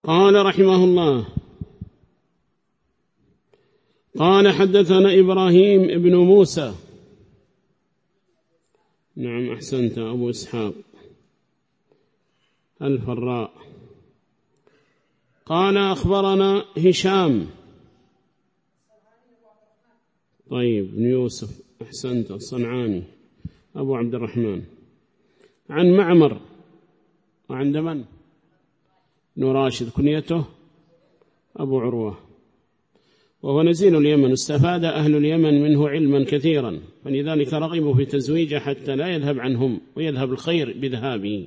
قال رحمه الله: قال حدثنا إبراهيم ابن موسى. نعم أحسنت، أبو إسحاق الفراء. قال أخبرنا هشام. طيب بن يوسف، أحسنت، الصنعاني أبو عبد الرحمن. عن معمر، وعند من؟ بن راشد، كنيته أبو عروة، وهو نزيل اليمن. استفاد أهل اليمن منه علما كثيرا، فلذلك رغبوا في تزويجه حتى لا يذهب عنهم ويذهب الخير بذهابه.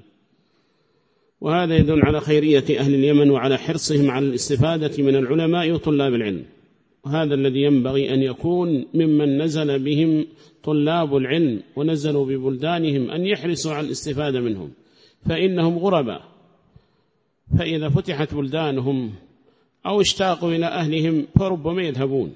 وهذا يدل على خيرية أهل اليمن وعلى حرصهم على الاستفادة من العلماء وطلاب العلم. وهذا الذي ينبغي أن يكون ممن نزل بهم طلاب العلم ونزلوا ببلدانهم، أن يحرصوا على الاستفادة منهم، فإنهم غرباء. فإذا فتحت بلدانهم أو اشتاقوا إلى أهلهم فربما يذهبون،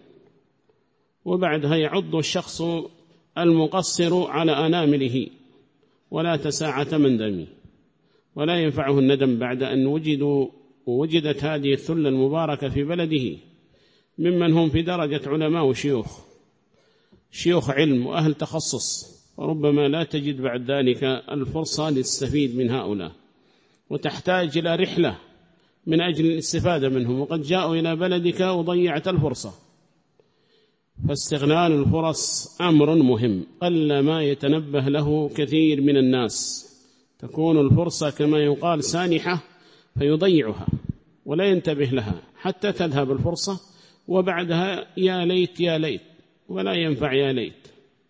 وبعدها يعض الشخص المقصر على أنامله ولا تساعة من دمه، ولا ينفعه الندم بعد أن وجدت هذه الثلة المباركة في بلده ممن هم في درجة علماء وشيوخ، شيوخ علم وأهل تخصص، وربما لا تجد بعد ذلك الفرصة للتستفيد من هؤلاء، وتحتاج إلى رحلة من أجل الاستفادة منهم، وقد جاءوا إلى بلدك وضيعت الفرصة. فاستغلال الفرص أمر مهم قل ما يتنبه له كثير من الناس. تكون الفرصة كما يقال سانحة فيضيعها ولا ينتبه لها حتى تذهب الفرصة، وبعدها يا ليت يا ليت، ولا ينفع يا ليت،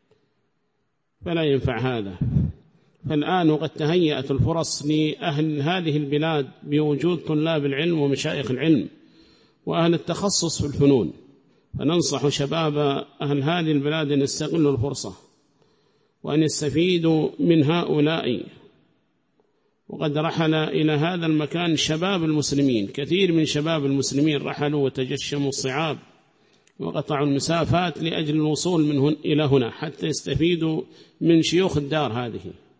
فلا ينفع هذا. فالآن وقد تهيأت الفرص لأهل هذه البلاد بوجود طلاب العلم ومشايخ العلم وأهل التخصص في الفنون، فننصح شباب أهل هذه البلاد أن يستغلوا الفرصة وأن يستفيدوا من هؤلاء. وقد رحل إلى هذا المكان شباب المسلمين، كثير من شباب المسلمين رحلوا وتجشموا الصعاب وقطعوا المسافات لأجل الوصول من إلى هنا حتى يستفيدوا من شيوخ الدار هذه،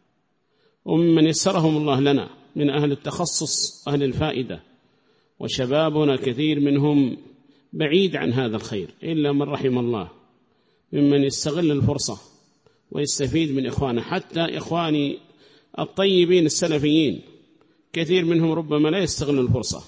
وممن يسرهم الله لنا من أهل التخصص أهل الفائدة. وشبابنا كثير منهم بعيد عن هذا الخير إلا من رحم الله، ممن يستغل الفرصة ويستفيد من إخوانه. حتى إخواني الطيبين السلفيين كثير منهم ربما لا يستغل الفرصة،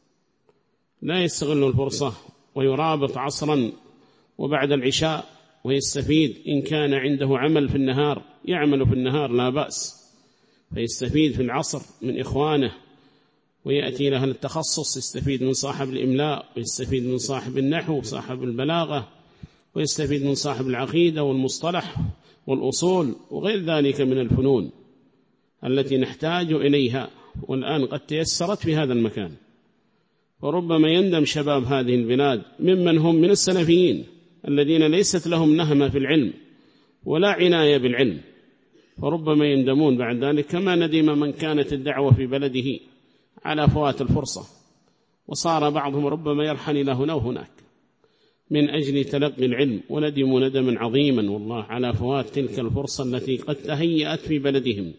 لا يستغل الفرصة ويرابط عصرا وبعد العشاء ويستفيد. إن كان عنده عمل في النهار يعمل في النهار لا بأس، فيستفيد في العصر من إخوانه، ويأتي له التخصص يستفيد من صاحب الإملاء، ويستفيد من صاحب النحو وصاحب البلاغة، ويستفيد من صاحب العقيدة والمصطلح والأصول وغير ذلك من الفنون التي نحتاج إليها، والآن قد تيسرت في هذا المكان. وربما يندم شباب هذه البلاد ممن هم من السلفيين الذين ليست لهم نهمة في العلم ولا عناية بالعلم، فربما يندمون بعد ذلك كما ندم من كانت الدعوة في بلده على فوات الفرصة، وصار بعضهم ربما يرحل إلى هنا وهناك من أجل تلقي العلم، وندموا ندما عظيما والله على فوات تلك الفرصة التي قد تهيأت في بلدهم.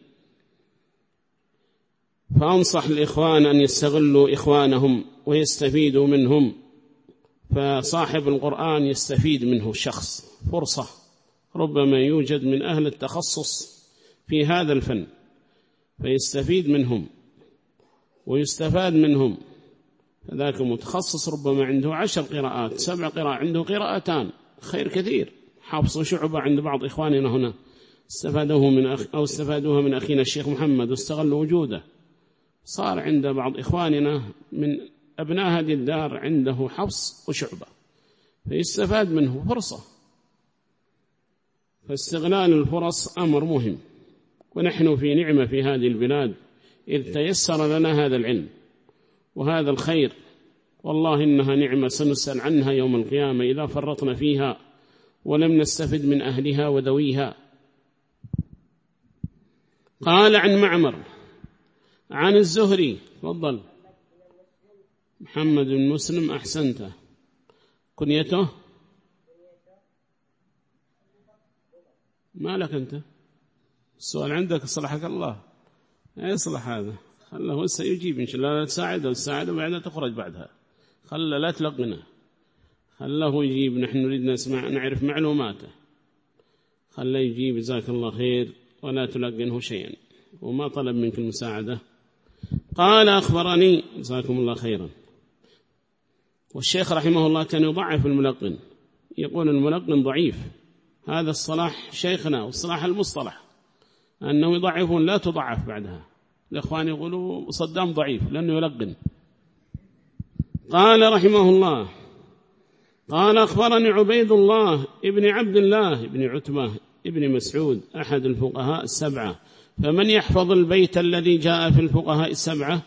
فأنصح الإخوان أن يستغلوا إخوانهم ويستفيدوا منهم. فصاحب القرآن يستفيد منه شخص فرصة، ربما يوجد من أهل التخصص في هذا الفن فيستفيد منهم ويستفاد منهم. ذاك متخصص ربما عنده 10 قراءات 7 قراءات، عنده قراءتان، خير كثير. حفص وشعبة عند بعض إخواننا هنا استفادوها من أخينا الشيخ محمد واستغلوا وجوده. صار عند بعض إخواننا من أبناء هذه الدار عنده حفص وشعبة فيستفاد منه فرصة. فاستغلال الفرص أمر مهم، ونحن في نعمة في هذه البلاد إذ تيسر لنا هذا العلم وهذا الخير، والله إنها نعمة سنسأل عنها يوم القيامة إذا فرطنا فيها ولم نستفد من أهلها وذويها. قال عن معمر عن الزهري، تفضل. محمد بن مسلم، أحسنت. كنيته ما لك أنت السؤال عندك، صلحك الله. يصلح هذا، خله سيجيب إن شاء الله، لا تساعده وبعدها تخرج بعدها، خله لا تلقنه، خله يجيب، نحن نريد نسمع نعرف معلوماته، خله يجيب جزاك الله خير ولا تلقنه شيئا وما طلب منك المساعدة. قال أخبرني جزاكم الله خيرا. والشيخ رحمه الله كان يضعف الملقن، يقول الملقن ضعيف، هذا الصلاح شيخنا والصلاح المصطلح أنه يضعفون، لا تضعف بعدها. الإخوان يقولوا صدام ضعيف لأنه يلقن. قال رحمه الله قال أخبرني عبيد الله ابن عبد الله ابن عتبة ابن مسعود أحد الفقهاء السبعة. فمن يحفظ البيت الذي جاء في الفقهاء السبعة؟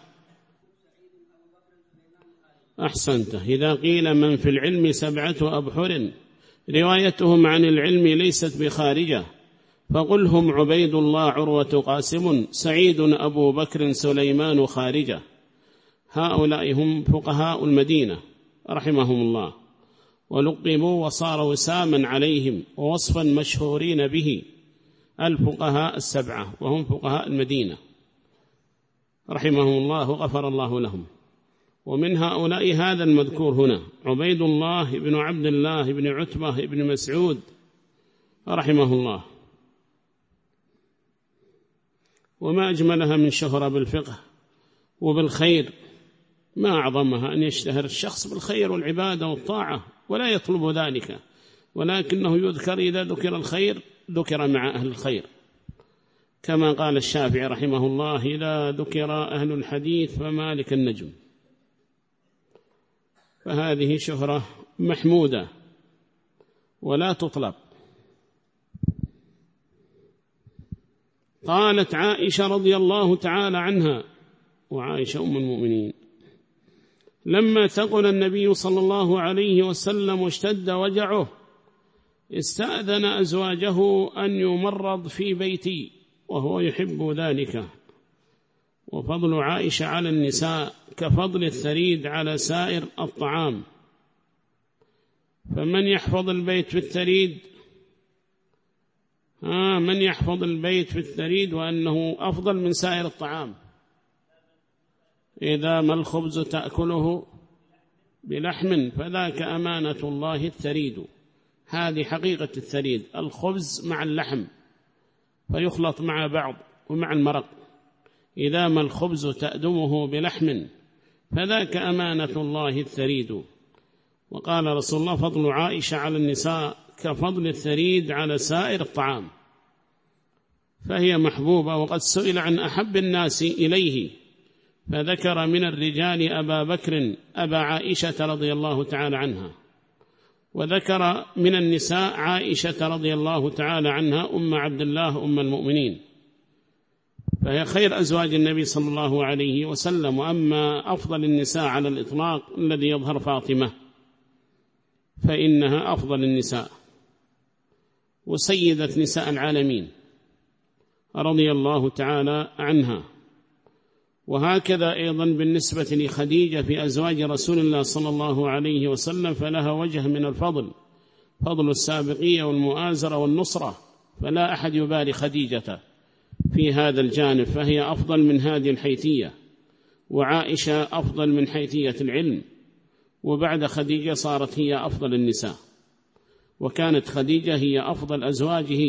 أحسنته. إذا قيل من في العلم 7 أبحر روايتهم عن العلم ليست بخارجة، فقل هم عبيد الله عروة قاسم سعيد أبو بكر سليمان خارجة. هؤلاء هم فقهاء المدينة رحمهم الله، ولقبوا وصار وساما عليهم ووصفا مشهورين به الفقهاء السبعة، وهم فقهاء المدينة رحمهم الله غفر الله لهم. ومن هؤلاء هذا المذكور هنا عبيد الله بن عبد الله بن عتبة بن مسعود رحمه الله. وما أجملها من شهرة بالفقه وبالخير، ما أعظمها أن يشتهر الشخص بالخير والعبادة والطاعة ولا يطلب ذلك، ولكنه يذكر إذا ذكر الخير ذكر مع أهل الخير، كما قال الشافعي رحمه الله إذا ذكر أهل الحديث فمالك النجم. فهذه شهرة محمودة ولا تطلب. قالت عائشة رضي الله تعالى عنها، وعائشة أم المؤمنين، لما ثقل النبي صلى الله عليه وسلم واشتد وجعه استأذن أزواجه أن يمرض في بيتي وهو يحب ذلك. وفضل عائشة على النساء كفضل الثريد على سائر الطعام، فمن يحفظ البيت في الثريد من يحفظ البيت في الثريد وأنه أفضل من سائر الطعام. إذا ما الخبز تأكله بلحم فذاك أمانة الله الثريد. هذه حقيقة الثريد، الخبز مع اللحم فيخلط مع بعض ومع المرق. إذا ما الخبز تأدمه بلحم فذاك أمانة الله الثريد. وقال رسول الله فضل عائشة على النساء كفضل الثريد على سائر الطعام، فهي محبوبة. وقد سئل عن أحب الناس إليه فذكر من الرجال أبا بكر أبا عائشة رضي الله تعالى عنها، وذكر من النساء عائشة رضي الله تعالى عنها أم عبد الله أم المؤمنين، فهي خير أزواج النبي صلى الله عليه وسلم. وأما أفضل النساء على الإطلاق الذي يظهر فاطمة فإنها أفضل النساء وسيدة نساء العالمين رضي الله تعالى عنها. وهكذا أيضا بالنسبة لخديجة في أزواج رسول الله صلى الله عليه وسلم فلها وجه من الفضل، فضل السابقية والمؤازرة والنصرة، فلا أحد يبالي خديجة في هذا الجانب، فهي أفضل من هذه الحيثية. وعائشة أفضل من حيثية العلم، وبعد خديجة صارت هي أفضل النساء، وكانت خديجة هي أفضل أزواجه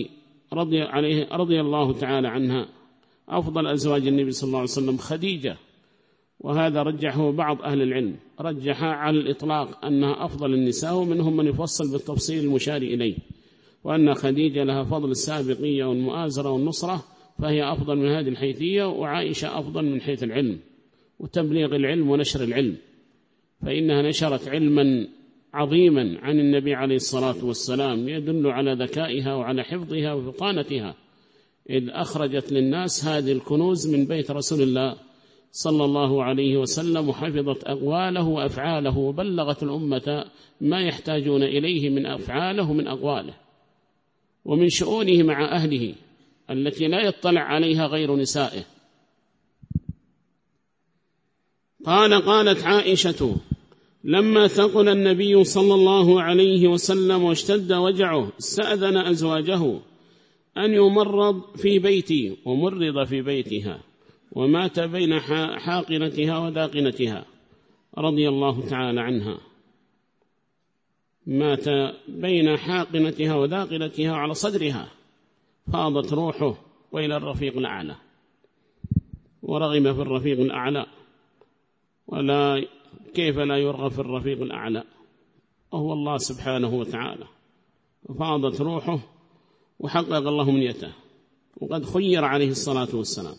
رضي الله تعالى عنها. أفضل أزواج النبي صلى الله عليه وسلم خديجة، وهذا رجحه بعض أهل العلم، رجح على الإطلاق أنها أفضل النساء، ومنهم من يفصل بالتفصيل المشار إليه، وأن خديجة لها فضل السابقية والمؤازرة والنصرة، فهي أفضل من هذه الحيثية. وعائشة أفضل من حيث العلم وتبليغ العلم ونشر العلم، فإنها نشرت علما عظيما عن النبي عليه الصلاة والسلام يدل على ذكائها وعلى حفظها وفطانتها، إذ أخرجت للناس هذه الكنوز من بيت رسول الله صلى الله عليه وسلم، وحفظت أقواله وأفعاله، وبلغت الأمة ما يحتاجون إليه من أفعاله من أقواله ومن شؤونه مع أهله التي لا يطلع عليها غير نسائه. قالت عائشة لما ثقل النبي صلى الله عليه وسلم واشتد وجعه استأذن أزواجه أن يمرض في بيتي، ومرض في بيتها، ومات بين حاقنتها وداقنتها رضي الله تعالى عنها، مات بين حاقنتها وداقنتها على صدرها، فاضت روحه وإلى الرفيق الأعلى، ورغم في الرفيق الأعلى، ولا كيف لا يرغب في الرفيق الأعلى وهو الله سبحانه وتعالى. فاضت روحه وحقق الله منيته، وقد خير عليه الصلاة والسلام،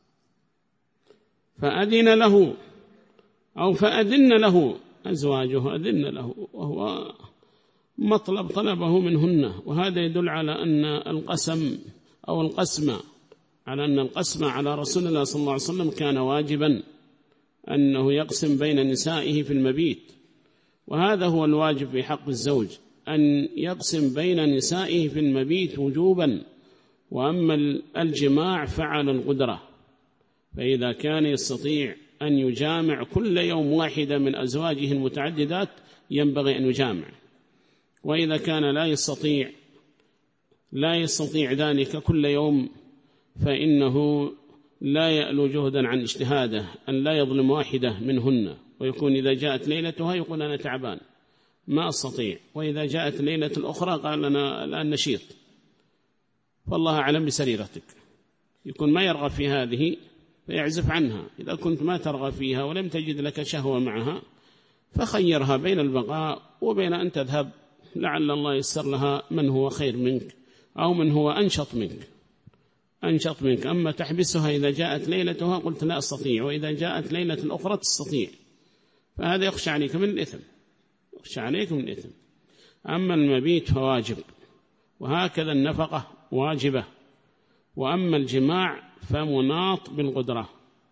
فأذن له أو فأذن له أزواجه، أذن له، وهو مطلب طلبه منهن. وهذا يدل على أن القسم أو القسم على رسول الله صلى الله عليه وسلم كان واجبا، أنه يقسم بين نسائه في المبيت، وهذا هو الواجب في حق الزوج، أن يقسم بين نسائه في المبيت وجوبا. وأما الجماع فعلى القدرة، فإذا كان يستطيع أن يجامع كل يوم واحدة من أزواجه المتعددات ينبغي أن يجامع، وإذا كان لا يستطيع ذلك كل يوم فإنه لا يألو جهدا عن اجتهاده أن لا يظلم واحدة منهن، ويكون إذا جاءت ليلتها يقول أنا تعبان ما أستطيع، وإذا جاءت ليلة الأخرى قال أنا الآن نشيط، فالله أعلم بسريرتك. يكون ما يرغب في هذه فيعزف عنها. إذا كنت ما ترغب فيها ولم تجد لك شهوة معها فخيرها بين البقاء وبين أن تذهب، لعل الله يسر لها من هو خير منك أو من هو أنشط منك. أما تحبسها إذا جاءت ليلتها قلت لا أستطيع، وإذا جاءت ليلة الأخرى تستطيع، فهذا يخشى عليك من الإثم. أما المبيت فواجب، وهكذا النفقة واجبة، وأما الجماع فمناط بالقدرة.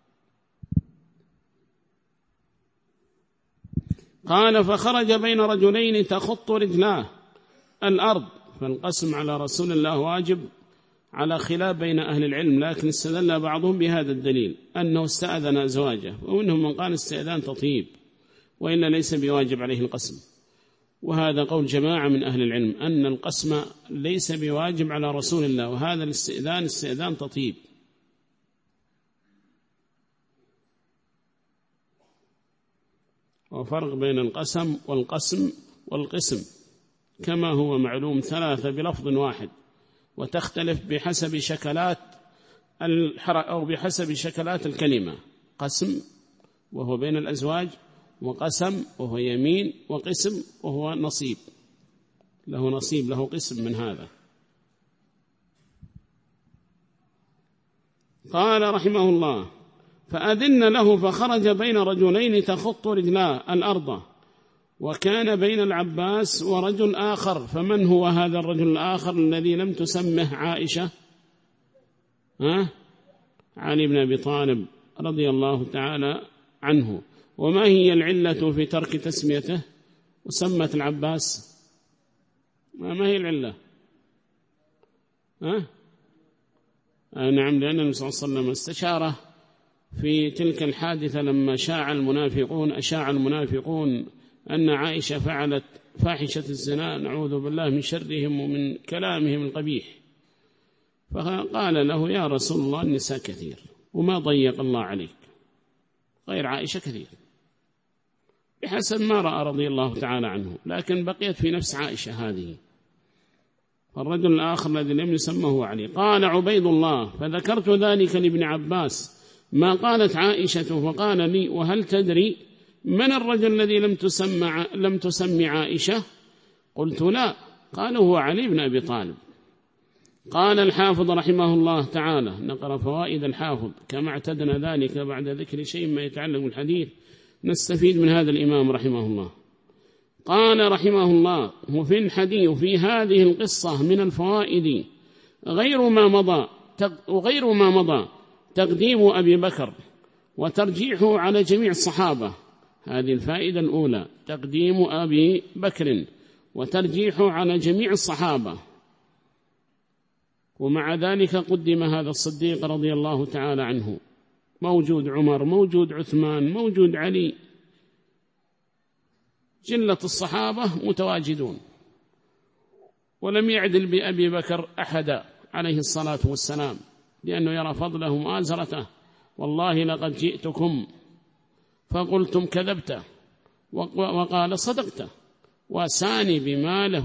قال فخرج بين رجلين تخط رجلاه الأرض. فالقسم على رسول الله واجب على خلاف بين أهل العلم، لكن استدل بعضهم بهذا الدليل أنه استأذن أزواجه، ومنهم من قال استئذان تطيب، وإلا ليس بواجب عليه القسم. وهذا قول جماعة من أهل العلم أن القسم ليس بواجب على رسول الله، وهذا الاستئذان استئذان تطيب. وفرق بين القسم والقسم كما هو معلوم، ثلاثة بلفظ واحد، وتختلف بحسب شكلات أو بحسب شكلات الكلمة. قسم وهو بين الأزواج، وقسم وهو يمين، وقسم وهو نصيب، له قسم من هذا. قال رحمه الله فأذن له فخرج بين رجلين تخط رجلاه الأرض، وكان بين العباس ورجل آخر. فمن هو هذا الرجل الآخر الذي لم تسمه عائشة؟ علي بن أبي طالب رضي الله تعالى عنه. وما هي العلة في ترك تسميته وسمت العباس؟ ما هي العلة؟ نعم، لأن النبي صلى الله عليه وسلم استشاره في تلك الحادثة لما أشاع المنافقون أن عائشة فعلت فاحشة الزنا، نعوذ بالله من شرهم ومن كلامهم القبيح، فقال له يا رسول الله النساء كثير وما ضيق الله عليك، غير عائشة كثير، بحسب ما رأى رضي الله تعالى عنه، لكن بقيت في نفس عائشة هذه. فالرجل الآخر الذي لم يسمه علي. قال عبيد الله فذكرت ذلك لابن عباس ما قالت عائشة، فقال لي وهل تدري من الرجل الذي لم تسمي عائشة؟ قلت لا. قال هو علي بن أبي طالب. قال الحافظ رحمه الله تعالى، نقرأ فوائد الحافظ كما اعتدنا ذلك بعد ذكر شيء ما يتعلق بالحديث نستفيد من هذا الإمام رحمه الله. قال رحمه الله وفي الحديث في هذه القصة من الفوائد غير ما مضى تقديم أبي بكر وترجيحه على جميع الصحابة. هذه الفائدة الأولى، تقديم أبي بكر وترجيحه على جميع الصحابة، ومع ذلك قدم هذا الصديق رضي الله تعالى عنه، موجود عمر، موجود عثمان، موجود علي، جلة الصحابة متواجدون، ولم يعدل بأبي بكر أحدا عليه الصلاة والسلام، لأنه يرى فضله وآزرته والله لقد جئتكم فقلتم كذبت، وقال صدقت، وأساني بماله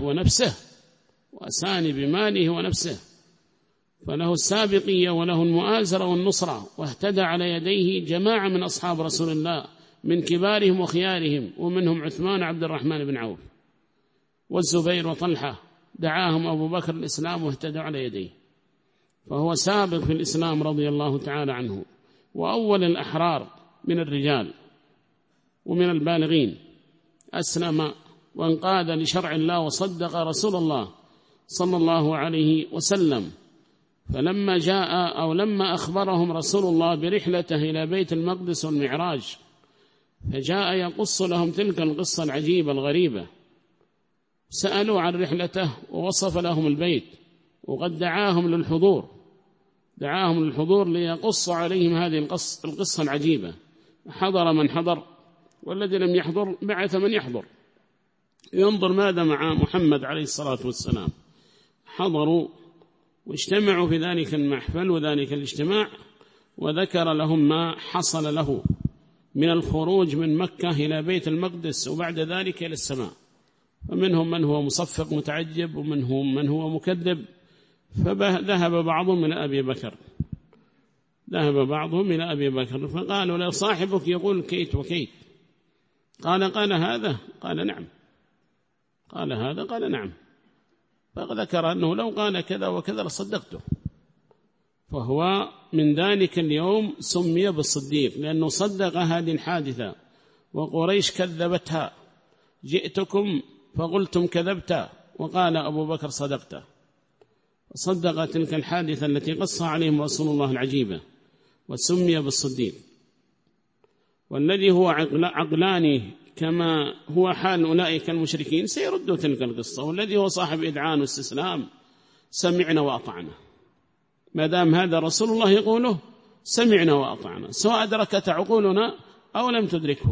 ونفسه، فله السابقية وله المؤازرة والنصرة، واهتدى على يديه جماعة من أصحاب رسول الله من كبارهم وخيارهم، ومنهم عثمان عبد الرحمن بن عوف والزبير وطلحة، دعاهم أبو بكر الإسلام واهتدوا على يديه، فهو سابق في الإسلام رضي الله تعالى عنه، وأول الأحرار من الرجال ومن البالغين، أسلم وانقاد لشرع الله وصدق رسول الله صلى الله عليه وسلم. فلما جاء أو لما أخبرهم رسول الله برحلته إلى بيت المقدس والمعراج، فجاء يقص لهم تلك القصة العجيبة الغريبة، سألوا عن رحلته ووصف لهم البيت، وقد دعاهم للحضور ليقص عليهم هذه القصة العجيبة. حضر من حضر، والذي لم يحضر بعث من يحضر ينظر ماذا مع محمد عليه الصلاة والسلام. حضروا واجتمعوا في ذلك المحفل وذلك الاجتماع، وذكر لهم ما حصل له من الخروج من مكة إلى بيت المقدس وبعد ذلك إلى السماء، فمنهم من هو مصفق متعجب، ومنهم من هو مكذب. فذهب بعضهم إلى أبي بكر فقالوا له صاحبك يقول كيت وكيت. قال هذا؟ قال نعم. قال هذا؟ قال نعم. فذكر أنه لو قال كذا وكذا لصدقته. فهو من ذلك اليوم سمي بالصديق، لأنه صدق هذه الحادثة، وقريش كذبتها. جئتكم فقلتم كذبت، وقال أبو بكر صدقت، صدق تلك الحادثة التي قص عليهم رسول الله العجيبة، وسمي بالصديق. والذي هو عقلاني كما هو حال أولئك المشركين سيردوا تلك القصة، والذي هو صاحب إذعان واستسلام سمعنا وأطعنا، ما دام هذا رسول الله يقوله سمعنا وأطعنا، سواء أدركت عقولنا أو لم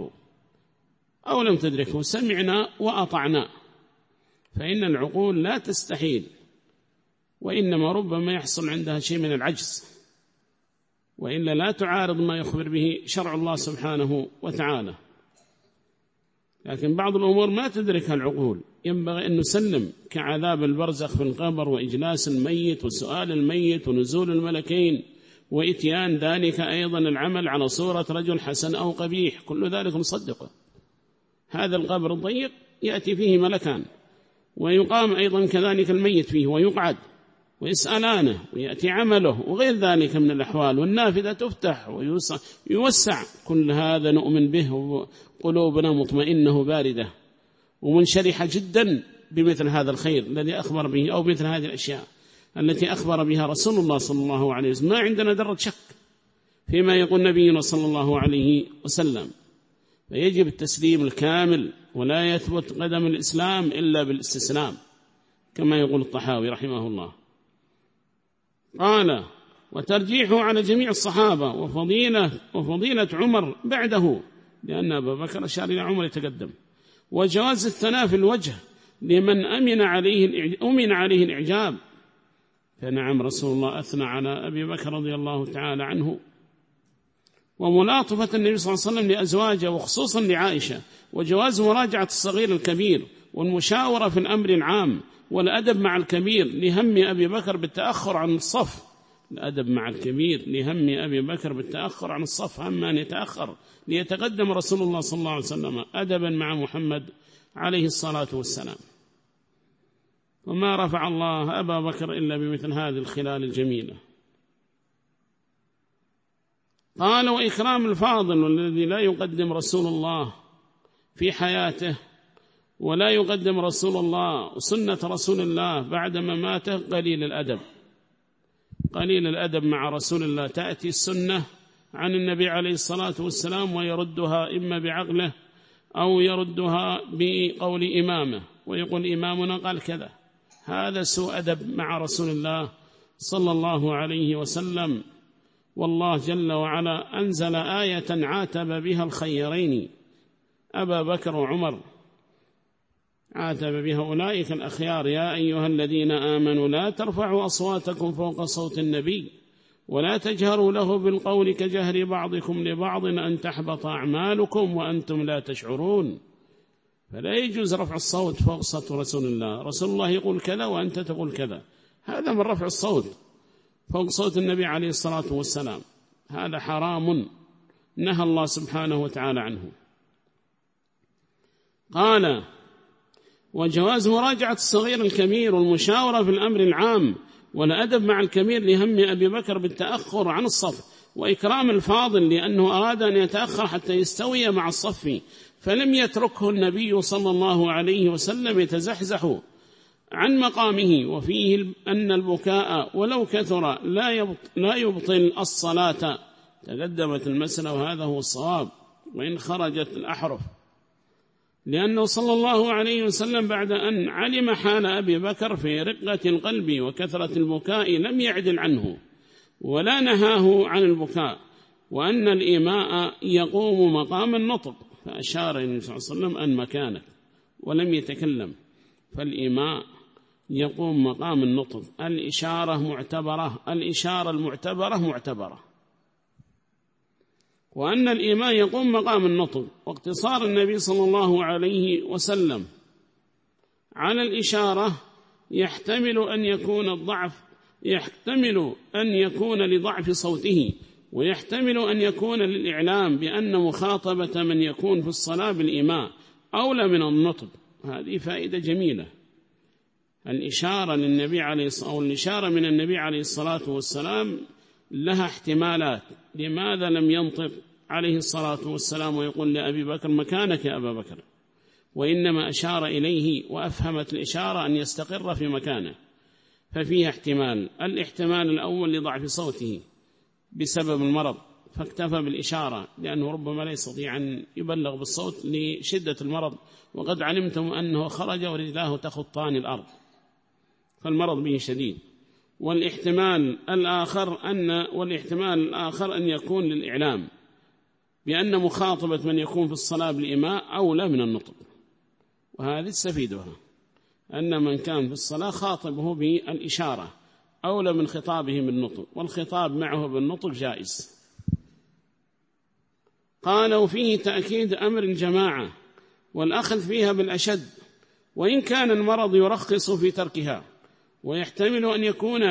تدركه سمعنا وأطعنا. فإن العقول لا تستحيل، وإنما ربما يحصل عندها شيء من العجز، وإلا لا تعارض ما يخبر به شرع الله سبحانه وتعالى. لكن بعض الأمور ما تدركها العقول، ينبغي أن نسلم، كعذاب البرزخ في القبر، وإجلاس الميت، وسؤال الميت، ونزول الملكين، وإتيان ذلك أيضا العمل على صورة رجل حسن أو قبيح، كل ذلك مصدقه. هذا القبر الضيق يأتي فيه ملكان، ويقام أيضا كذلك الميت فيه ويقعد ويسألانه، ويأتي عمله، وغير ذلك من الأحوال، والنافذة تفتح ويوسع. كل هذا نؤمن به، وقلوبنا مطمئنة باردة ومنشرحة جدا بمثل هذا الخير الذي أخبر به، أو مثل هذه الأشياء التي أخبر بها رسول الله صلى الله عليه وسلم. ما عندنا ذرة شك فيما يقول نبينا صلى الله عليه وسلم، فيجب التسليم الكامل، ولا يثبت قدم الإسلام إلا بالاستسلام، كما يقول الطحاوي رحمه الله. قال: وترجيحه على جميع الصحابة، وفضيلة عمر بعده، لأن أبا بكر أشار إلى عمر يتقدم، وجواز الثناء في الوجه لمن أمن عليه الإعجاب. فنعم رسول الله أثنى على أبي بكر رضي الله تعالى عنه. وملاطفة النبي صلى الله عليه وسلم لأزواجه، وخصوصا لعائشة، وجواز مراجعة الصغير الكبير، والمشاورة في الأمر العام، والأدب مع الكبير لهم أبي بكر بالتأخر عن الصف. الأدب مع الكبير لهم أبي بكر بالتأخر عن الصف، هم أن يتأخر ليتقدم رسول الله صلى الله عليه وسلم أدبا مع محمد عليه الصلاة والسلام. وما رفع الله أبا بكر إلا بمثل هذه الخلال الجميلة. قال: وإكرام الفاضل، والذي لا يقدم رسول الله في حياته، ولا يقدم رسول الله وسنة رسول الله بعد مماته، قليل الأدب مع رسول الله. تأتي السنة عن النبي عليه الصلاة والسلام ويردها إما بعقله أو يردها بقول إمامه، ويقول إمامنا قال كذا. هذا سوء أدب مع رسول الله صلى الله عليه وسلم. والله جل وعلا أنزل آية عاتب بها الخيرين، أبا بكر وعمر، عاتب بها أولئك الأخيار: يا أيها الذين آمنوا لا ترفعوا أصواتكم فوق صوت النبي ولا تجهروا له بالقول كجهر بعضكم لبعض أن تحبط أعمالكم وأنتم لا تشعرون. فلا يجوز رفع الصوت فوق صوت رسول الله. رسول الله يقول كذا وأنت تقول كذا، هذا من رفع الصوت فوق صوت النبي عليه الصلاة والسلام، هذا حرام نهى الله سبحانه وتعالى عنه. قال: وجواز مراجعة الصغير الكبير والمشاورة في الأمر العام والأدب مع الكبير لهم أبي بكر بالتأخر عن الصف وإكرام الفاضل لأنه أراد أن يتأخر حتى يستوي مع الصف، فلم يتركه النبي صلى الله عليه وسلم يتزحزح عن مقامه. وفيه أن البكاء ولو كثر لا يبطل الصلاة. تقدمت المسألة وهذا هو الصواب وإن خرجت الأحرف، لأنه صلى الله عليه وسلم بعد أن علم حال أبي بكر في رقة القلب وكثرة البكاء لم يعدل عنه ولا نهاه عن البكاء، وأن الإيماء يقوم مقام النطق، فأشار النبي صلى الله عليه وسلم أن مكانك ولم يتكلم، فالإيماء يقوم مقام النطق. الإشارة معتبرة، الإشارة المعتبرة معتبرة، وأن الإيماء يقوم مقام النطق. واقتصار النبي صلى الله عليه وسلم على الإشارة يحتمل أن يكون لضعف صوته، ويحتمل أن يكون للإعلام بأن مخاطبة من يكون في الصلاة بالإيماء أولى من النطق. هذه فائدة جميلة. الإشارة للنبي عليه أو الإشارة من النبي عليه الصلاة والسلام لها احتمالات. لماذا لم ينطق عليه الصلاة والسلام ويقول لأبي بكر مكانك يا أبا بكر، وإنما أشار إليه وأفهمت الإشارة أن يستقر في مكانه؟ ففيها احتمال. الاحتمال الأول لضعف صوته بسبب المرض فاكتفى بالإشارة، لأنه ربما لا يستطيع أن يبلغ بالصوت لشدة المرض، وقد علمتم أنه خرج ورجلاه تخطان الأرض فالمرض به شديد. والاحتمال الآخر أن يكون للإعلام بأن مخاطبة من يكون في الصلاة بالإيماء أولى من النطق، وهذه تستفيدها أن من كان في الصلاة خاطبه بالإشارة أولى من خطابه بالنطق، والخطاب معه بالنطق جائز. قال: وفيه تأكيد أمر الجماعة والأخذ فيها بالأشد، وإن كان المرض يرخص في تركها، ويحتمل أن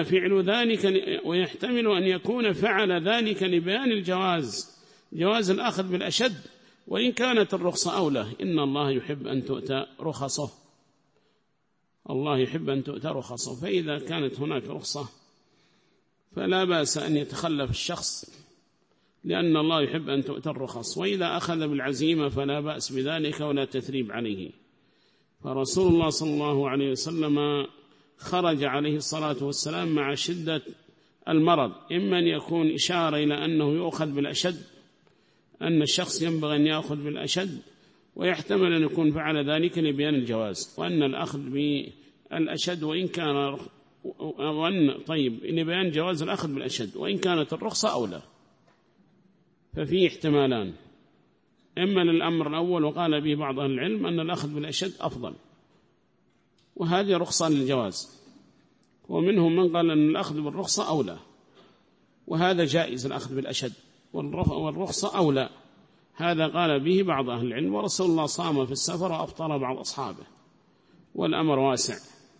يكون فعل ذلك لبيان جواز الأخذ بالأشد، وإن كانت الرخصة أولى. إن الله يحب أن تؤتى رخصه، الله يحب أن تؤتى رخصه، فإذا كانت هناك رخصة فلا بأس أن يتخلف الشخص، لأن الله يحب أن تؤتى الرخص. وإذا أخذ بالعزيمة فلا بأس بذلك ولا تثريب عليه. فرسول الله صلى الله عليه وسلم خرج عليه الصلاة والسلام مع شدة المرض، إما أن يكون إشارة إلى أنه يؤخذ بالأشد، أن الشخص ينبغي أن يأخذ بالأشد، ويحتمل أن يكون فعل ذلك لبيان الجواز، وأن الأخذ بالأشد لبيان جواز الأخذ بالأشد وإن كانت الرخصة أولى. ففيه احتمالان، إما للأمر الأول وقال به بعض أهل العلم أن الأخذ بالأشد أفضل، وهذه رخصة للجواز، ومنهم من قال أن الأخذ بالرخصة أولى، وهذا جائز الأخذ بالأشد والرخصة أولى. هذا قال به بعض أهل العلم. ورسول الله صام في السفر وأفطر بعض أصحابه، والأمر واسع.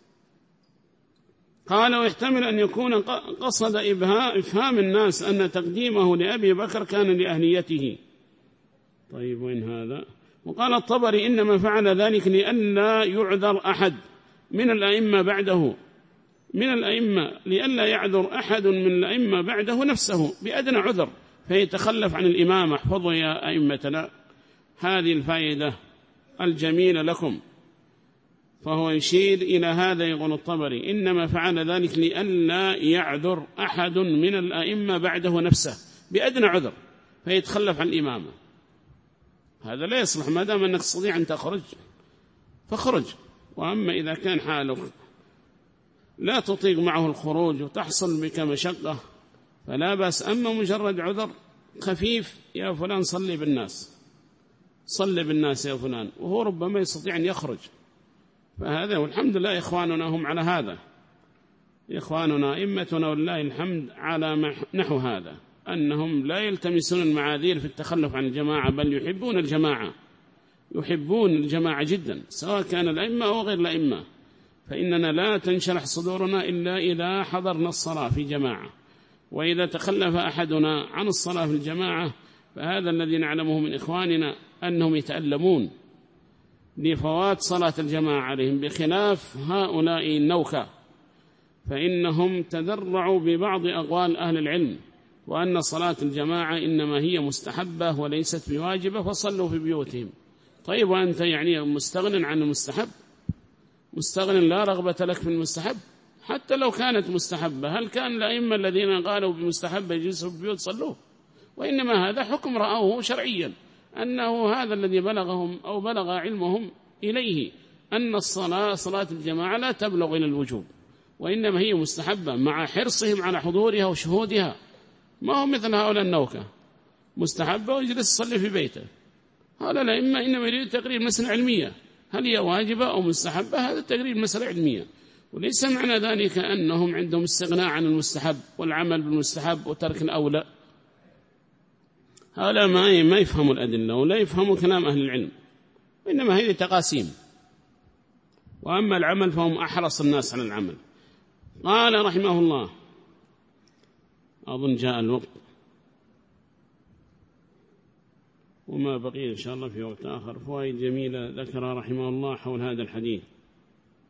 قال: ويحتمل أن يكون قصد إفهام الناس أن تقديمه لأبي بكر كان لأهليته. طيب، وين هذا؟ وقال الطبري: إنما فعل ذلك لئلا يعذر أحد من الأئمة بعده، لئلا يعذر أحد من الأئمة بعده نفسه بأدنى عذر فيتخلف عن الإمامة. احفظوا يا أئمتنا هذه الفائدة الجميلة لكم. فهو يشير إلى هذا، يقول الطبري: إنما فعل ذلك لئلا يعذر أحد من الأئمة بعده نفسه بأدنى عذر فيتخلف عن الإمامة. هذا لا يصلح، ما دام أنك تستطيع أن تخرج فخرج. وأما إذا كان حالك لا تطيق معه الخروج وتحصل بك مشقة فلا بأس. أما مجرد عذر خفيف: يا فلان صلي بالناس يا فلان، وهو ربما يستطيع أن يخرج، فهذا والحمد لله إخواننا هم على هذا، إخواننا أئمتنا والله الحمد على نحو هذا، أنهم لا يلتمسون المعاذير في التخلف عن الجماعة، بل يحبون الجماعة، يحبون الجماعة جدا، سواء كان الأئمة أو غير الأئمة. فإننا لا تنشرح صدورنا إلا إذا حضرنا الصلاة في جماعة، وإذا تخلف أحدنا عن الصلاة في الجماعة فهذا الذي نعلمه من إخواننا أنهم يتألمون لفوات صلاة الجماعة عليهم، بخلاف هؤلاء النوكة فإنهم تذرعوا ببعض أقوال أهل العلم، وأن صلاة الجماعة إنما هي مستحبة وليست بواجبة، فصلوا في بيوتهم. طيب وأنت يعني مستغن عن المستحب؟ مستغن لا رغبة لك في المستحب؟ حتى لو كانت مستحبة، هل كان الأئمة الذين قالوا بمستحبة يجلسوا في البيوت صلوه؟ وإنما هذا حكم رأوه شرعيا، أنه هذا الذي بلغهم أو بلغ علمهم إليه، أن صلاة الجماعة لا تبلغ إلى الوجوب، وإنما هي مستحبة مع حرصهم على حضورها وشهودها. ما هو مثل هؤلاء النوكة مستحبة ويجلس يصلي في بيته. هؤلاء الأئمة إنما يريد تقرير مسألة علمية، هل هي واجبة أو مستحبة؟ هذا تقرير مسألة علمية، وليس معنى ذلك أنهم عندهم استغناء عن المستحب والعمل بالمستحب وترك الأولى. هؤلاء ما يفهموا الأدلة ولا يفهموا كلام أهل العلم، وإنما هذه تقاسيم، وأما العمل فهم أحرص الناس على العمل. قال رحمه الله، أظن جاء الوقت وما بقي إن شاء الله في وقت آخر، فوائد جميلة ذكر رحمه الله حول هذا الحديث.